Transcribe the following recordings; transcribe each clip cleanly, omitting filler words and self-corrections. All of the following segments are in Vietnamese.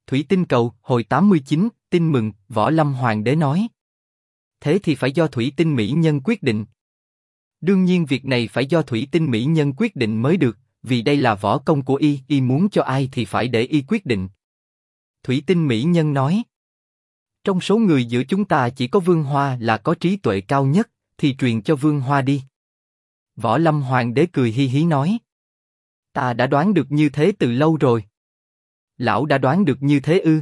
Thủy tinh cầu, hồi 89, tin mừng, Võ Lâm Hoàng đế nói. Thế thì phải do Thủy tinh mỹ nhân quyết định. Đương nhiên việc này phải do Thủy tinh mỹ nhân quyết định mới được, vì đây là võ công của y muốn cho ai thì phải để y quyết định. Thủy tinh mỹ nhân nói. Trong số người giữa chúng ta chỉ có Vương Hoa là có trí tuệ cao nhất, thì truyền cho Vương Hoa đi. Võ Lâm Hoàng đế cười hi hí nói. Ta đã đoán được như thế từ lâu rồi. Lão đã đoán được như thế ư?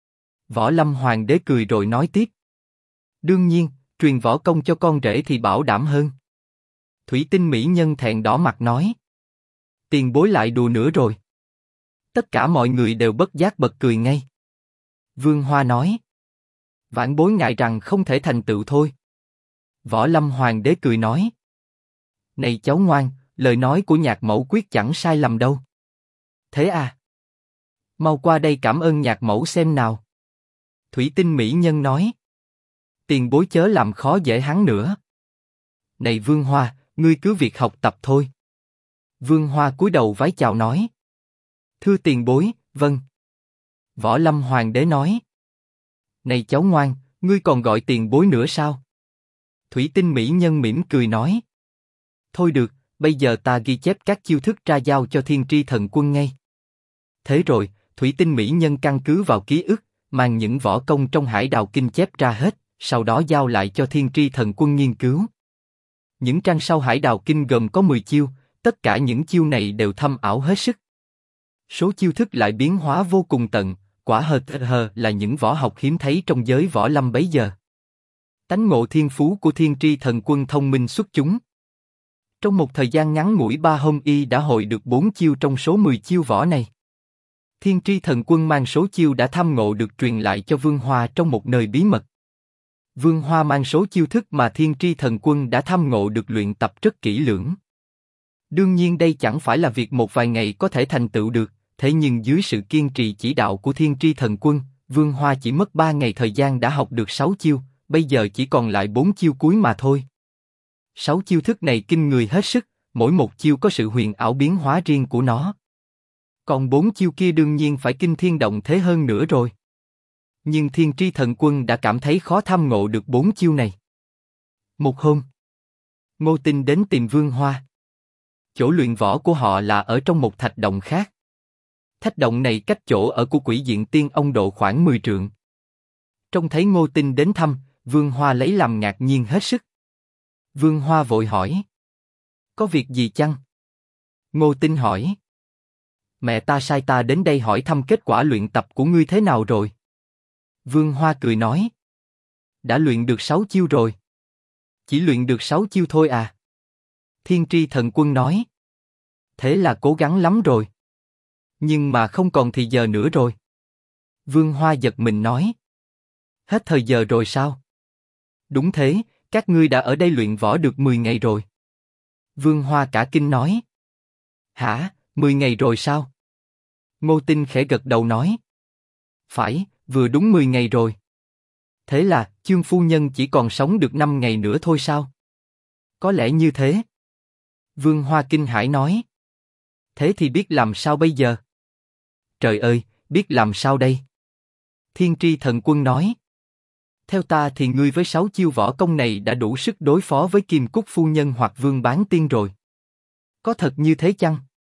Võ Lâm Hoàng đế cười rồi nói tiếp. Đương nhiên, truyền võ công cho con rể thì bảo đảm hơn. Thủy tinh mỹ nhân thẹn đỏ mặt nói. Tiền bối lại đùa nữa rồi. Tất cả mọi người đều bất giác bật cười ngay. Vương Hoa nói. Vãn bối ngại rằng không thể thành tựu thôi. Võ Lâm Hoàng đế cười nói. Này cháu ngoan, lời nói của nhạc mẫu quyết chẳng sai lầm đâu. Thế à? Mau qua đây cảm ơn nhạc mẫu xem nào. Thủy tinh mỹ nhân nói. Tiền bối chớ làm khó dễ hắn nữa. Này Vương Hoa, ngươi cứ việc học tập thôi. Vương Hoa cúi đầu vái chào nói. Thưa tiền bối, vâng. Võ Lâm Hoàng đế nói. Này cháu ngoan, ngươi còn gọi tiền bối nữa sao? Thủy tinh mỹ nhân mỉm cười nói. Thôi được, bây giờ ta ghi chép các chiêu thức ra giao cho Thiên Tri Thần Quân ngay. Thế rồi, Thủy tinh mỹ nhân căn cứ vào ký ức, mang những võ công trong Hải Đào Kinh chép ra hết, sau đó giao lại cho Thiên Tri Thần Quân nghiên cứu. Những trang sau Hải Đào Kinh gồm có 10 chiêu, tất cả những chiêu này đều thâm ảo hết sức. Số chiêu thức lại biến hóa vô cùng tận, quả hờ là những võ học hiếm thấy trong giới võ lâm bấy giờ. Tánh ngộ thiên phú của Thiên Tri Thần Quân thông minh xuất chúng. Trong một thời gian ngắn ngủi 3 hôm y đã hội được 4 chiêu trong số 10 chiêu võ này. Thiên Tri Thần Quân mang số chiêu đã tham ngộ được truyền lại cho Vương Hoa trong một nơi bí mật. Vương Hoa mang số chiêu thức mà Thiên Tri Thần Quân đã tham ngộ được luyện tập rất kỹ lưỡng. Đương nhiên đây chẳng phải là việc một vài ngày có thể thành tựu được, thế nhưng dưới sự kiên trì chỉ đạo của Thiên Tri Thần Quân, Vương Hoa chỉ mất 3 ngày thời gian đã học được 6 chiêu, bây giờ chỉ còn lại 4 chiêu cuối mà thôi. 6 chiêu thức này kinh người hết sức, mỗi một chiêu có sự huyền ảo biến hóa riêng của nó. Còn 4 chiêu kia đương nhiên phải kinh thiên động thế hơn nữa rồi. Nhưng Thiên Tri Thần Quân đã cảm thấy khó tham ngộ được 4 chiêu này. Một hôm, Ngô Tinh đến tìm Vương Hoa. Chỗ luyện võ của họ là ở trong một thạch động khác. Thạch động này cách chỗ ở của Quỷ Diện Tiên Ông độ khoảng 10 trượng. Trông thấy Ngô Tinh đến thăm, Vương Hoa lấy làm ngạc nhiên hết sức. Vương Hoa vội hỏi. Có việc gì chăng? Ngô Tinh hỏi. Mẹ ta sai ta đến đây hỏi thăm kết quả luyện tập của ngươi thế nào rồi. Vương Hoa cười nói. Đã luyện được 6 chiêu rồi. Chỉ luyện được 6 chiêu thôi à? Thiên Tri Thần Quân nói. Thế là cố gắng lắm rồi. Nhưng mà không còn thì giờ nữa rồi. Vương Hoa giật mình nói. Hết thời giờ rồi sao? Đúng thế, các ngươi đã ở đây luyện võ được 10 ngày rồi. Vương Hoa cả kinh nói. Hả, 10 ngày rồi sao? Ngô Tinh khẽ gật đầu nói. Phải, vừa đúng 10 ngày rồi. Thế là, Chương phu nhân chỉ còn sống được 5 ngày nữa thôi sao? Có lẽ như thế. Vương Hoa kinh hãi nói. Thế thì biết làm sao bây giờ? Trời ơi, biết làm sao đây? Thiên Tri Thần Quân nói. Theo ta thì ngươi với 6 chiêu võ công này đã đủ sức đối phó với Kim Cúc phu nhân hoặc Vương Bán Tiên rồi. Có thật như thế chăng?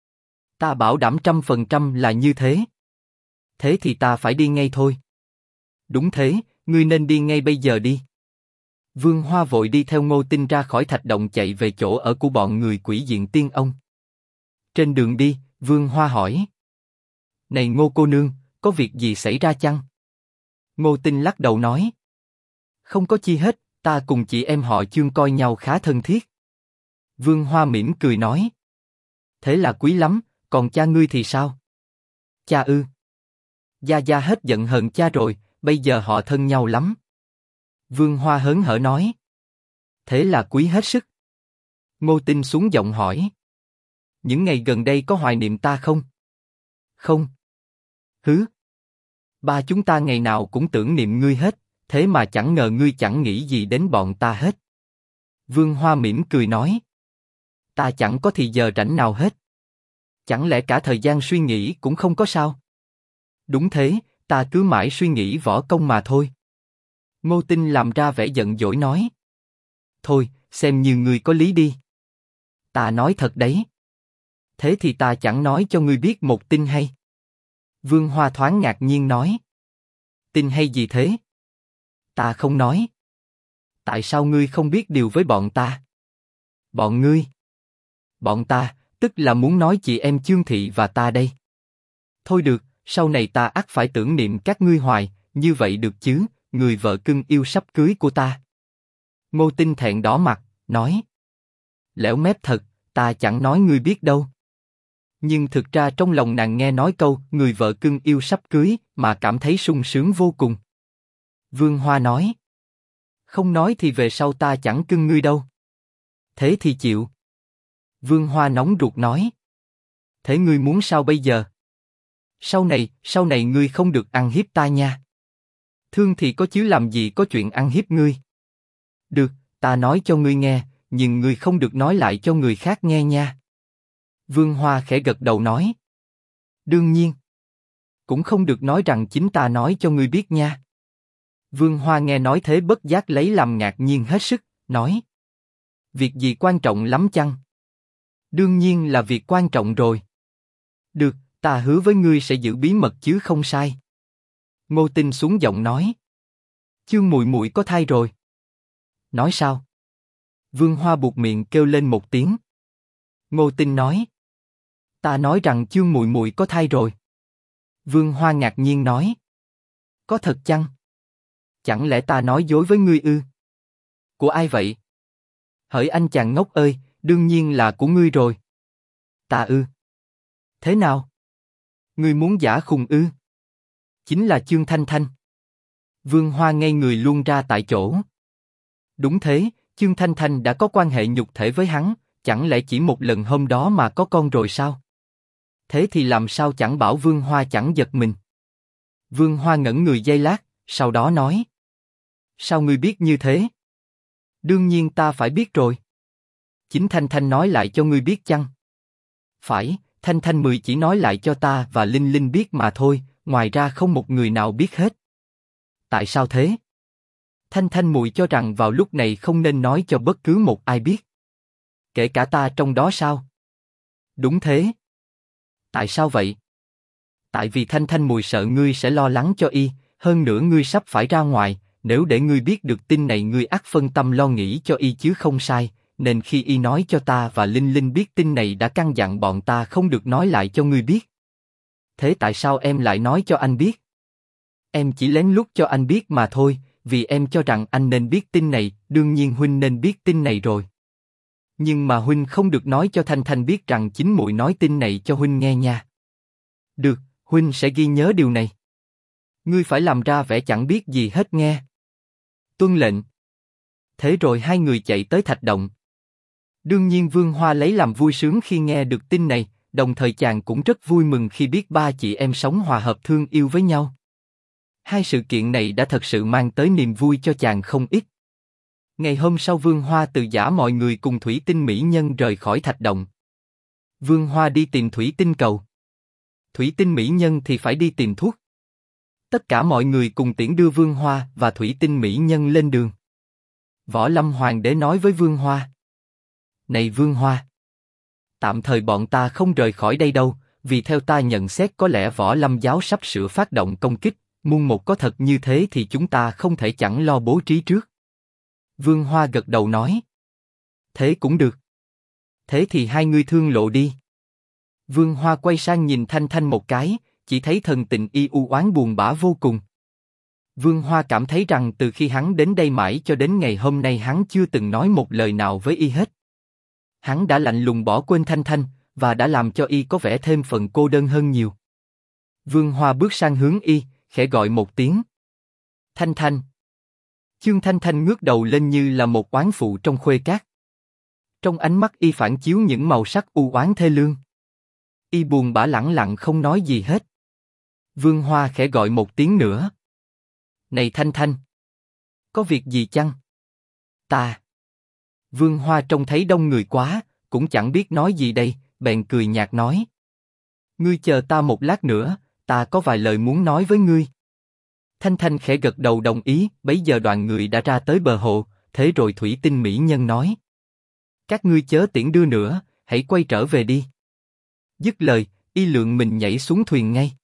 Ta bảo đảm 100% là như thế. Thế thì ta phải đi ngay thôi. Đúng thế, ngươi nên đi ngay bây giờ đi. Vương Hoa vội đi theo Ngô Tinh ra khỏi thạch động chạy về chỗ ở của bọn người Quỷ Diện Tiên Ông. Trên đường đi, Vương Hoa hỏi. Này Ngô cô nương, có việc gì xảy ra chăng? Ngô Tinh lắc đầu nói. Không có chi hết, ta cùng chị em họ Chương coi nhau khá thân thiết. Vương Hoa mỉm cười nói. Thế là quý lắm, còn cha ngươi thì sao? Cha ư? Gia Gia hết giận hờn cha rồi, bây giờ họ thân nhau lắm. Vương Hoa hớn hở nói. Thế là quý hết sức. Ngô Tinh xuống giọng hỏi. Những ngày gần đây có hoài niệm ta không? Không. Hứ? Ba chúng ta ngày nào cũng tưởng niệm ngươi hết, thế mà chẳng ngờ ngươi chẳng nghĩ gì đến bọn ta hết. Vương Hoa mỉm cười nói. Ta chẳng có thì giờ rảnh nào hết. Chẳng lẽ cả thời gian suy nghĩ cũng không có sao? Đúng thế, ta cứ mãi suy nghĩ võ công mà thôi. Ngô Tinh làm ra vẻ giận dỗi nói. Thôi, xem như ngươi có lý đi. Ta nói thật đấy. Thế thì ta chẳng nói cho ngươi biết một tin hay. Vương Hoa thoáng ngạc nhiên nói. Tin hay gì thế? Ta không nói. Tại sao ngươi không biết điều với bọn ta? Bọn ngươi? Bọn ta, tức là muốn nói chị em Chương Thị và ta đây. Thôi được, sau này ta ắt phải tưởng niệm các ngươi hoài, như vậy được chứ, người vợ cưng yêu sắp cưới của ta. Ngô Tinh thẹn đỏ mặt, nói. Lẻo mép thật, ta chẳng nói ngươi biết đâu. Nhưng thực ra trong lòng nàng nghe nói câu người vợ cưng yêu sắp cưới mà cảm thấy sung sướng vô cùng. Vương Hoa nói. Không nói thì về sau ta chẳng cưng ngươi đâu. Thế thì chịu. Vương Hoa nóng ruột nói. Thế ngươi muốn sao bây giờ? Sau này ngươi không được ăn hiếp ta nha. Thương thì có chứ làm gì có chuyện ăn hiếp ngươi. Được, ta nói cho ngươi nghe, nhưng ngươi không được nói lại cho người khác nghe nha. Vương Hoa khẽ gật đầu nói. Đương nhiên. Cũng không được nói rằng chính ta nói cho ngươi biết nha. Vương Hoa nghe nói thế bất giác lấy làm ngạc nhiên hết sức, nói. Việc gì quan trọng lắm chăng? Đương nhiên là việc quan trọng rồi. Được, ta hứa với ngươi sẽ giữ bí mật chứ không sai. Ngô Tinh xuống giọng nói. Chương muội muội có thai rồi. Nói sao? Vương Hoa buột miệng kêu lên một tiếng. Ngô Tinh nói. Ta nói rằng Chương muội muội có thai rồi. Vương Hoa ngạc nhiên nói. Có thật chăng? Chẳng lẽ ta nói dối với ngươi ư? Của ai vậy? Hỡi anh chàng ngốc ơi, đương nhiên là của ngươi rồi. Ta ư? Thế nào? Ngươi muốn giả khùng ư? Chính là Chương Thanh Thanh. Vương Hoa ngây người luôn ra tại chỗ. Đúng thế, Chương Thanh Thanh đã có quan hệ nhục thể với hắn, chẳng lẽ chỉ một lần hôm đó mà có con rồi sao? Thế thì làm sao chẳng bảo Vương Hoa chẳng giật mình. Vương Hoa ngẩn người giây lát, sau đó nói. Sao ngươi biết như thế? Đương nhiên ta phải biết rồi. Chính Thanh Thanh nói lại cho ngươi biết chăng? Phải, Thanh Thanh Mười chỉ nói lại cho ta và Linh Linh biết mà thôi, ngoài ra không một người nào biết hết. Tại sao thế? Thanh Thanh Mùi cho rằng vào lúc này không nên nói cho bất cứ một ai biết. Kể cả ta trong đó sao? Đúng thế. Tại sao vậy? Tại vì Thanh Thanh Mùi sợ ngươi sẽ lo lắng cho y, hơn nữa ngươi sắp phải ra ngoài, nếu để ngươi biết được tin này ngươi ắt phân tâm lo nghĩ cho y chứ không sai, nên khi y nói cho ta và Linh Linh biết tin này đã căn dặn bọn ta không được nói lại cho ngươi biết. Thế tại sao em lại nói cho anh biết? Em chỉ lén lút cho anh biết mà thôi, vì em cho rằng anh nên biết tin này, đương nhiên huynh nên biết tin này rồi. Nhưng mà huynh không được nói cho Thanh Thanh biết rằng chính muội nói tin này cho huynh nghe nha. Được, huynh sẽ ghi nhớ điều này. Ngươi phải làm ra vẻ chẳng biết gì hết nghe. Tuân lệnh. Thế rồi hai người chạy tới thạch động. Đương nhiên Vương Hoa lấy làm vui sướng khi nghe được tin này, đồng thời chàng cũng rất vui mừng khi biết ba chị em sống hòa hợp thương yêu với nhau. Hai sự kiện này đã thật sự mang tới niềm vui cho chàng không ít. Ngày hôm sau Vương Hoa từ giã mọi người cùng Thủy Tinh Mỹ Nhân rời khỏi thạch động. Vương Hoa đi tìm Thủy Tinh Cầu. Thủy Tinh Mỹ Nhân thì phải đi tìm thuốc. Tất cả mọi người cùng tiễn đưa Vương Hoa và Thủy Tinh Mỹ Nhân lên đường. Võ Lâm Hoàng đế nói với Vương Hoa. Này Vương Hoa, tạm thời bọn ta không rời khỏi đây đâu, vì theo ta nhận xét có lẽ Võ Lâm giáo sắp sửa phát động công kích, muôn một có thật như thế thì chúng ta không thể chẳng lo bố trí trước. Vương Hoa gật đầu nói. Thế cũng được. Thế thì hai ngươi thương lộ đi. Vương Hoa quay sang nhìn Thanh Thanh một cái, chỉ thấy thần tình y u oán buồn bã vô cùng. Vương Hoa cảm thấy rằng từ khi hắn đến đây mãi cho đến ngày hôm nay hắn chưa từng nói một lời nào với y hết. Hắn đã lạnh lùng bỏ quên Thanh Thanh, và đã làm cho y có vẻ thêm phần cô đơn hơn nhiều. Vương Hoa bước sang hướng y, khẽ gọi một tiếng. Thanh Thanh. Chương Thanh Thanh ngước đầu lên như là một oán phụ trong khuê cát. Trong ánh mắt y phản chiếu những màu sắc u oán thê lương. Y buồn bã lẳng lặng không nói gì hết. Vương Hoa khẽ gọi một tiếng nữa. Này Thanh Thanh. Có việc gì chăng? Ta. Vương Hoa trông thấy đông người quá, cũng chẳng biết nói gì đây, bèn cười nhạt nói. Ngươi chờ ta một lát nữa, ta có vài lời muốn nói với ngươi. Thanh Thanh khẽ gật đầu đồng ý, bấy giờ đoàn người đã ra tới bờ hồ, thế rồi thủy tinh mỹ nhân nói. Các ngươi chớ tiễn đưa nữa, hãy quay trở về đi. Dứt lời, y lượng mình nhảy xuống thuyền ngay.